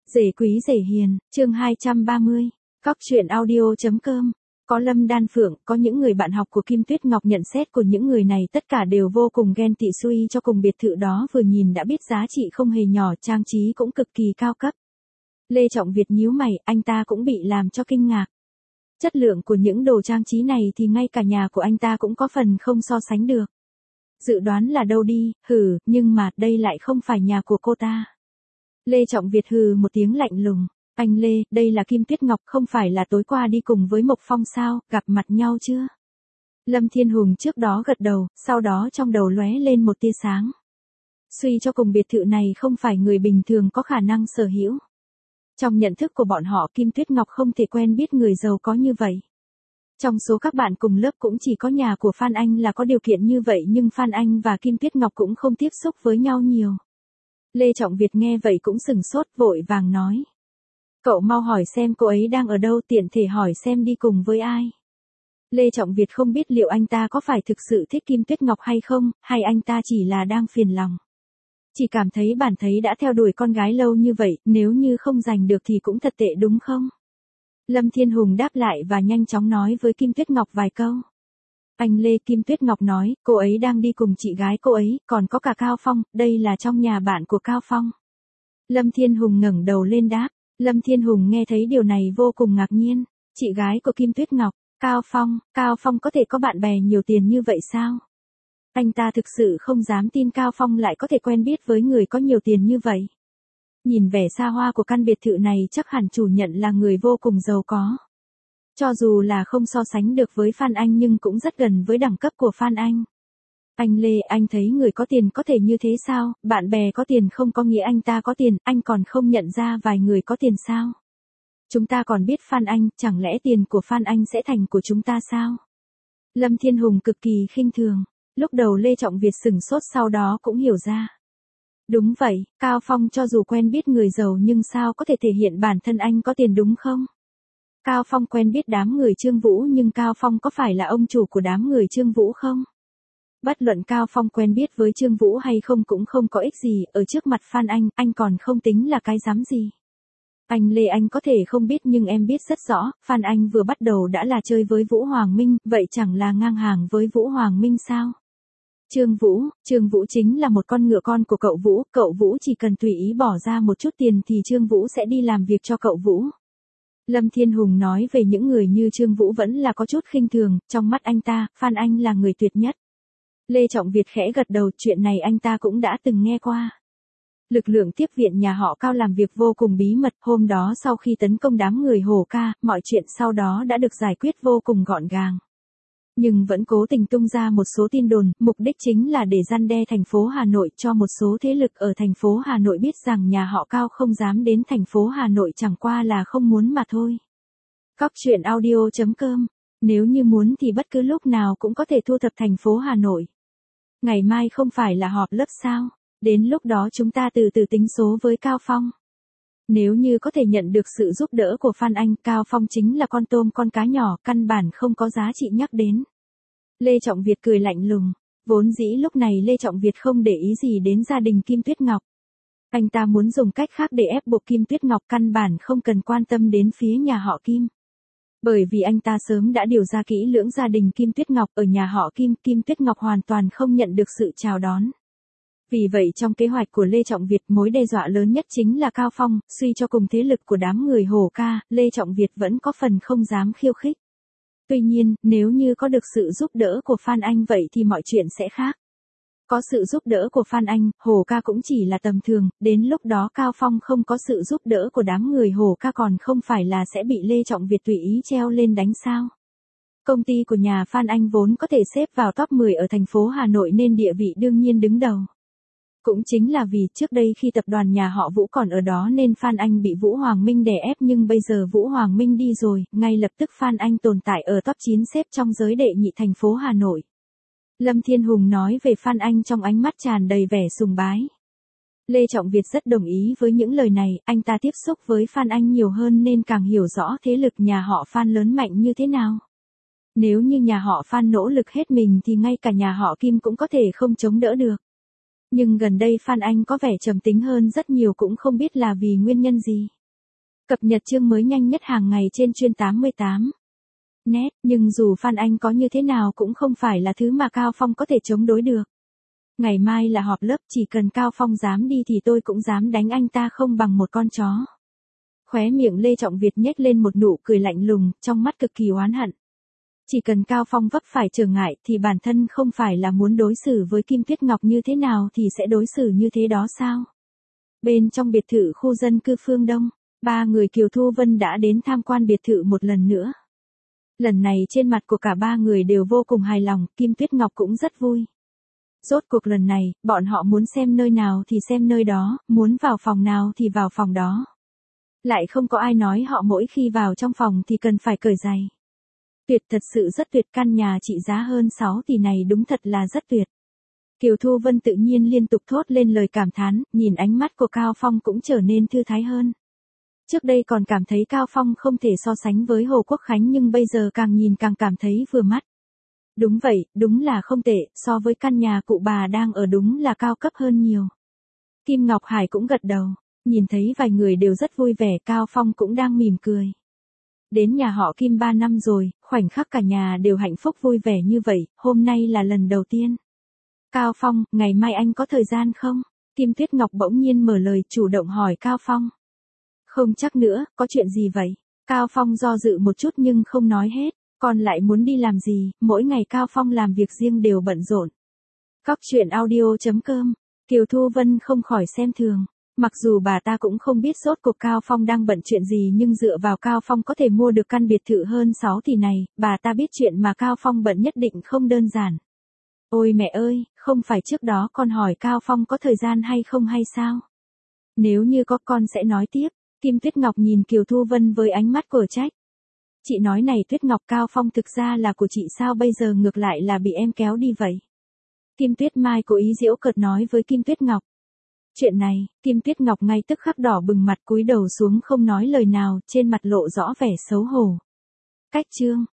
Rể quý rể hiền, chương 230, Cóc truyện audio.com. Có Lâm Đan Phượng, có những người bạn học của Kim Tuyết Ngọc nhận xét của những người này tất cả đều vô cùng ghen tị suy cho cùng biệt thự đó vừa nhìn đã biết giá trị không hề nhỏ, trang trí cũng cực kỳ cao cấp. Lê Trọng Việt nhíu mày, anh ta cũng bị làm cho kinh ngạc. Chất lượng của những đồ trang trí này thì ngay cả nhà của anh ta cũng có phần không so sánh được. Dự đoán là đâu đi, nhưng mà đây lại không phải nhà của cô ta. Lê Trọng Việt hừ một tiếng lạnh lùng. Anh Lê, đây là Kim Tuyết Ngọc, không phải là tối qua đi cùng với Mộc Phong sao, gặp mặt nhau chưa? Lâm Thiên Hùng trước đó gật đầu, sau đó trong đầu lóe lên một tia sáng. Suy cho cùng biệt thự này không phải người bình thường có khả năng sở hữu. Trong nhận thức của bọn họ Kim Tuyết Ngọc không thể quen biết người giàu có như vậy. Trong số các bạn cùng lớp cũng chỉ có nhà của Phan Anh là có điều kiện như vậy, nhưng Phan Anh và Kim Tuyết Ngọc cũng không tiếp xúc với nhau nhiều. Lê Trọng Việt nghe vậy cũng sừng sốt, vội vàng nói. Cậu mau hỏi xem cô ấy đang ở đâu, tiện thể hỏi xem đi cùng với ai. Lê Trọng Việt không biết liệu anh ta có phải thực sự thích Kim Tuyết Ngọc hay không, hay anh ta chỉ là đang phiền lòng. Chỉ cảm thấy bản thấy đã theo đuổi con gái lâu như vậy, nếu như không giành được thì cũng thật tệ đúng không? Lâm Thiên Hùng đáp lại và nhanh chóng nói với Kim Tuyết Ngọc vài câu. Anh Lê, Kim Tuyết Ngọc nói, cô ấy đang đi cùng chị gái cô ấy, còn có cả Cao Phong, đây là trong nhà bạn của Cao Phong. Lâm Thiên Hùng ngẩng đầu lên đáp. Lâm Thiên Hùng nghe thấy điều này vô cùng ngạc nhiên. Chị gái của Kim Tuyết Ngọc, Cao Phong có thể có bạn bè nhiều tiền như vậy sao? Anh ta thực sự không dám tin Cao Phong lại có thể quen biết với người có nhiều tiền như vậy. Nhìn vẻ xa hoa của căn biệt thự này chắc hẳn chủ nhận là người vô cùng giàu có. Cho dù là không so sánh được với Phan Anh nhưng cũng rất gần với đẳng cấp của Phan Anh. Anh Lê, anh thấy người có tiền có thể như thế sao? Bạn bè có tiền không có nghĩa anh ta có tiền, anh còn không nhận ra vài người có tiền sao? Chúng ta còn biết Phan Anh, chẳng lẽ tiền của Phan Anh sẽ thành của chúng ta sao? Lâm Thiên Hùng cực kỳ khinh thường. Lúc đầu Lê Trọng Việt sửng sốt, sau đó cũng hiểu ra. Đúng vậy, Cao Phong cho dù quen biết người giàu nhưng sao có thể thể hiện bản thân anh có tiền đúng không? Cao Phong quen biết đám người Trương Vũ nhưng Cao Phong có phải là ông chủ của đám người Trương Vũ không? Bất luận Cao Phong quen biết với Trương Vũ hay không cũng không có ích gì, ở trước mặt Phan anh còn không tính là cái dám gì. Anh Lê, anh có thể không biết nhưng em biết rất rõ, Phan Anh vừa bắt đầu đã là chơi với Vũ Hoàng Minh, vậy chẳng là ngang hàng với Vũ Hoàng Minh sao? Trương Vũ chính là một con ngựa con của cậu Vũ chỉ cần tùy ý bỏ ra một chút tiền thì Trương Vũ sẽ đi làm việc cho cậu Vũ. Lâm Thiên Hùng nói về những người như Trương Vũ vẫn là có chút khinh thường, trong mắt anh ta, Phan Anh là người tuyệt nhất. Lê Trọng Việt khẽ gật đầu, chuyện này anh ta cũng đã từng nghe qua. Lực lượng tiếp viện nhà họ Cao làm việc vô cùng bí mật, hôm đó sau khi tấn công đám người Hồ Ca, mọi chuyện sau đó đã được giải quyết vô cùng gọn gàng. Nhưng vẫn cố tình tung ra một số tin đồn, mục đích chính là để răn đe thành phố Hà Nội, cho một số thế lực ở thành phố Hà Nội biết rằng nhà họ Cao không dám đến thành phố Hà Nội, chẳng qua là không muốn mà thôi. Cóc truyện audio.com. Nếu như muốn thì bất cứ lúc nào cũng có thể thu thập thành phố Hà Nội. Ngày mai không phải là họp lớp sao? Đến lúc đó chúng ta từ từ tính số với Cao Phong. Nếu như có thể nhận được sự giúp đỡ của Phan Anh, Cao Phong chính là con tôm con cá nhỏ, căn bản không có giá trị nhắc đến. Lê Trọng Việt cười lạnh lùng. Vốn dĩ lúc này Lê Trọng Việt không để ý gì đến gia đình Kim Tuyết Ngọc. Anh ta muốn dùng cách khác để ép buộc Kim Tuyết Ngọc, căn bản không cần quan tâm đến phía nhà họ Kim. Bởi vì anh ta sớm đã điều tra kỹ lưỡng gia đình Kim Tuyết Ngọc, ở nhà họ Kim, Kim Tuyết Ngọc hoàn toàn không nhận được sự chào đón. Vì vậy trong kế hoạch của Lê Trọng Việt, mối đe dọa lớn nhất chính là Cao Phong, suy cho cùng thế lực của đám người Hồ Ca, Lê Trọng Việt vẫn có phần không dám khiêu khích. Tuy nhiên, nếu như có được sự giúp đỡ của Phan Anh vậy thì mọi chuyện sẽ khác. Có sự giúp đỡ của Phan Anh, Hồ Ca cũng chỉ là tầm thường, đến lúc đó Cao Phong không có sự giúp đỡ của đám người Hồ Ca còn không phải là sẽ bị Lê Trọng Việt tùy ý treo lên đánh sao? Công ty của nhà Phan Anh vốn có thể xếp vào top 10 ở thành phố Hà Nội nên địa vị đương nhiên đứng đầu. Cũng chính là vì trước đây khi tập đoàn nhà họ Vũ còn ở đó nên Phan Anh bị Vũ Hoàng Minh đè ép, nhưng bây giờ Vũ Hoàng Minh đi rồi, ngay lập tức Phan Anh tồn tại ở top 9 xếp trong giới đệ nhị thành phố Hà Nội. Lâm Thiên Hùng nói về Phan Anh trong ánh mắt tràn đầy vẻ sùng bái. Lê Trọng Việt rất đồng ý với những lời này, anh ta tiếp xúc với Phan Anh nhiều hơn nên càng hiểu rõ thế lực nhà họ Phan lớn mạnh như thế nào. Nếu như nhà họ Phan nỗ lực hết mình thì ngay cả nhà họ Kim cũng có thể không chống đỡ được. Nhưng gần đây Phan Anh có vẻ trầm tính hơn rất nhiều, cũng không biết là vì nguyên nhân gì. Cập nhật chương mới nhanh nhất hàng ngày trên chuyên 88. Net, nhưng dù Phan Anh có như thế nào cũng không phải là thứ mà Cao Phong có thể chống đối được. Ngày mai là họp lớp, chỉ cần Cao Phong dám đi thì tôi cũng dám đánh anh ta không bằng một con chó. Khóe miệng Lê Trọng Việt nhếch lên một nụ cười lạnh lùng, trong mắt cực kỳ oán hận. Chỉ cần Cao Phong vấp phải trở ngại thì bản thân không phải là muốn đối xử với Kim Tuyết Ngọc như thế nào thì sẽ đối xử như thế đó sao? Bên trong biệt thự khu dân cư Phương Đông, ba người Kiều Thu Vân đã đến tham quan biệt thự một lần nữa. Lần này trên mặt của cả ba người đều vô cùng hài lòng, Kim Tuyết Ngọc cũng rất vui. Rốt cuộc lần này, bọn họ muốn xem nơi nào thì xem nơi đó, muốn vào phòng nào thì vào phòng đó. Lại không có ai nói họ mỗi khi vào trong phòng thì cần phải cởi giày. Tuyệt, thật sự rất tuyệt, căn nhà trị giá hơn 6 tỷ này đúng thật là rất tuyệt. Kiều Thu Vân tự nhiên liên tục thốt lên lời cảm thán, nhìn ánh mắt của Cao Phong cũng trở nên thư thái hơn. Trước đây còn cảm thấy Cao Phong không thể so sánh với Hồ Quốc Khánh nhưng bây giờ càng nhìn càng cảm thấy vừa mắt. Đúng vậy, đúng là không tệ, so với căn nhà cụ bà đang ở đúng là cao cấp hơn nhiều. Kim Ngọc Hải cũng gật đầu, nhìn thấy vài người đều rất vui vẻ, Cao Phong cũng đang mỉm cười. Đến nhà họ Kim 3 năm rồi, khoảnh khắc cả nhà đều hạnh phúc vui vẻ như vậy, hôm nay là lần đầu tiên. Cao Phong, ngày mai anh có thời gian không? Kim Tuyết Ngọc bỗng nhiên mở lời chủ động hỏi Cao Phong. Không chắc nữa, có chuyện gì vậy? Cao Phong do dự một chút nhưng không nói hết, còn lại muốn đi làm gì, mỗi ngày Cao Phong làm việc riêng đều bận rộn. Cóc truyện audio.com, Kiều Thu Vân không khỏi xem thường. Mặc dù bà ta cũng không biết rốt cuộc Cao Phong đang bận chuyện gì nhưng dựa vào Cao Phong có thể mua được căn biệt thự hơn 6 tỷ này, bà ta biết chuyện mà Cao Phong bận nhất định không đơn giản. Ôi mẹ ơi, không phải trước đó con hỏi Cao Phong có thời gian hay không hay sao? Nếu như có con sẽ nói tiếp. Kim Tuyết Ngọc nhìn Kiều Thu Vân với ánh mắt của trách. Chị nói này Tuyết Ngọc, Cao Phong thực ra là của chị sao bây giờ ngược lại là bị em kéo đi vậy? Kim Tuyết Mai cố ý giễu cợt nói với Kim Tuyết Ngọc. Chuyện này, Kim Tuyết Ngọc ngay tức khắc đỏ bừng mặt cúi đầu xuống không nói lời nào, trên mặt lộ rõ vẻ xấu hổ. Cách chương